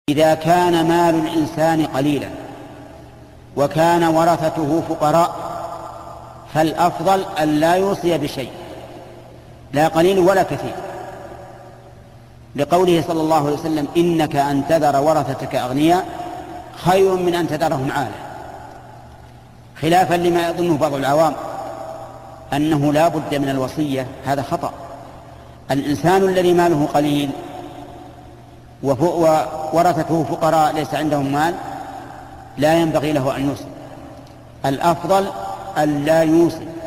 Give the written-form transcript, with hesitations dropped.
إذا كان مال الإنسان قليلا وكان ورثته فقراء فالأفضل أن لا يوصي بشيء، لا قليل ولا كثير، لقوله صلى الله عليه وسلم: إنك أن تذر ورثتك أغنياء خير من أن تذرهم عالة، خلافا لما يظنه بعض العوام أنه لا بد من الوصية. هذا خطأ. الإنسان الذي ماله قليل وورثته فقراء ليس عندهم مال لا ينبغي له أن يوصي، الأفضل أن لا يوصي.